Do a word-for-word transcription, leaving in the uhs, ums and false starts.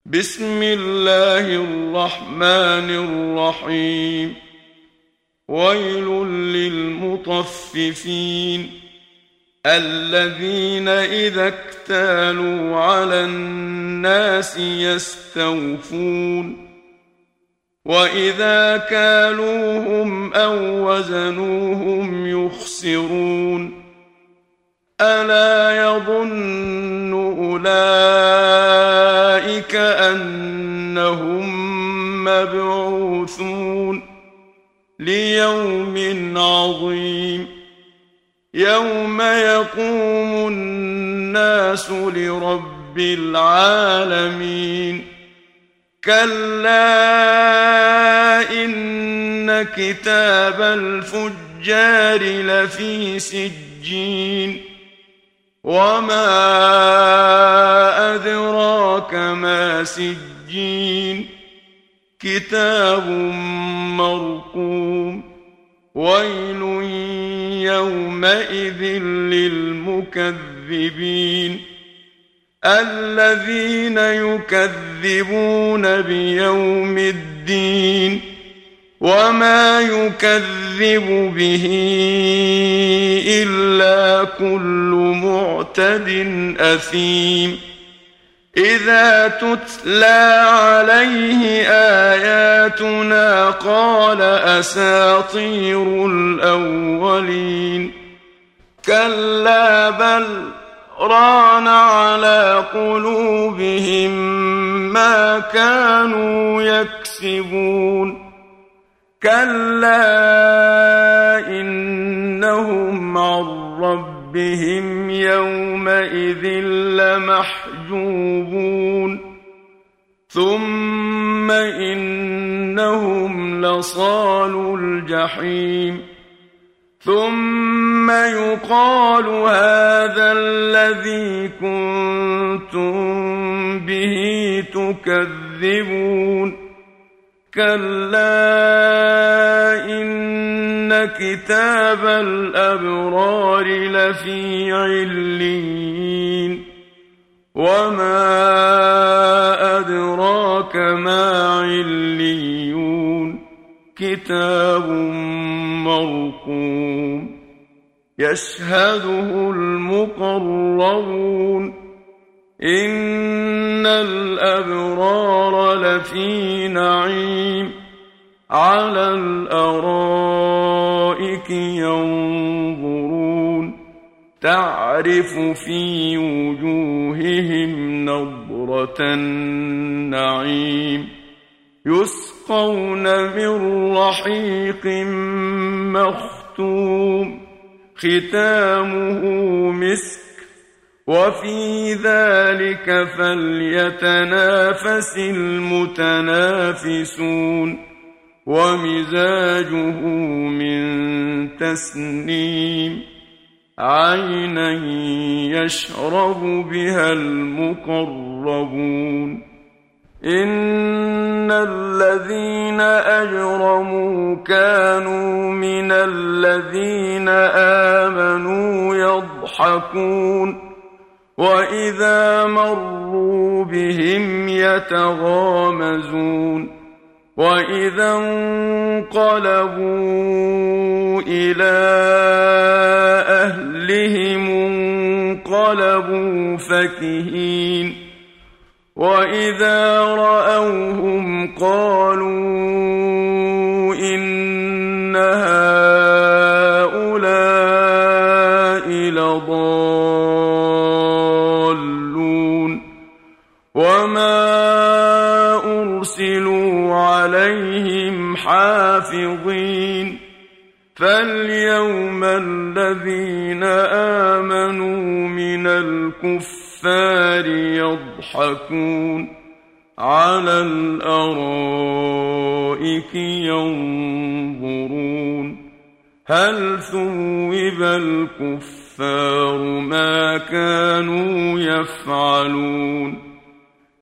بسم الله الرحمن الرحيم. ويل للمطففين الذين إذا اكتالوا على الناس يستوفون وإذا كالوهم أو وزنوهم يخسرون. ألا يظن أولئك أنهم مبعوثون ليوم عظيم يوم يقوم الناس لرب العالمين. كلا إن كتاب الفجار لفي سجين وما أدراك ما سجين كتاب مرقوم. ويل يومئذ للمكذبين الذين يكذبون بيوم الدين وما يكذب به إلا كل معتد أثيم. إذا تتلى عليه آياتنا قال أساطير الأولين. كلا بل ران على قلوبهم ما كانوا يكسبون. كلا إنهم عن ربهم يومئذ لمحجوبون ثم إنهم لصالو الجحيم. ثم يقال هذا الذي كنتم به تكذبون. كلا إن كتاب الأبرار لفي عليين وما أدراك ما عليون كتاب مرقوم يشهده المقربون. إن الأبرار لفي نعيم على الأرائك ينظرون تعرف في وجوههم نضرة النعيم يسقون من رحيق مختوم ختامه مسك وفي ذلك فليتنافس المتنافسون. ومزاجه من تسنيم عينا يشرب بها المقربون. إن الذين أجرموا كانوا من الذين آمنوا يضحكون وإذا مروا بهم يتغامزون وإذا انقلبوا إلى أهلهم انقلبوا فكهين وإذا رأوهم قالوا إن هؤلاء لضالون وما أرسلوا عليهم حافظين. فاليوم الذين آمنوا من الكفار يضحكون على الأرائك ينظرون هل ثوب الكفار ما كانوا يفعلون.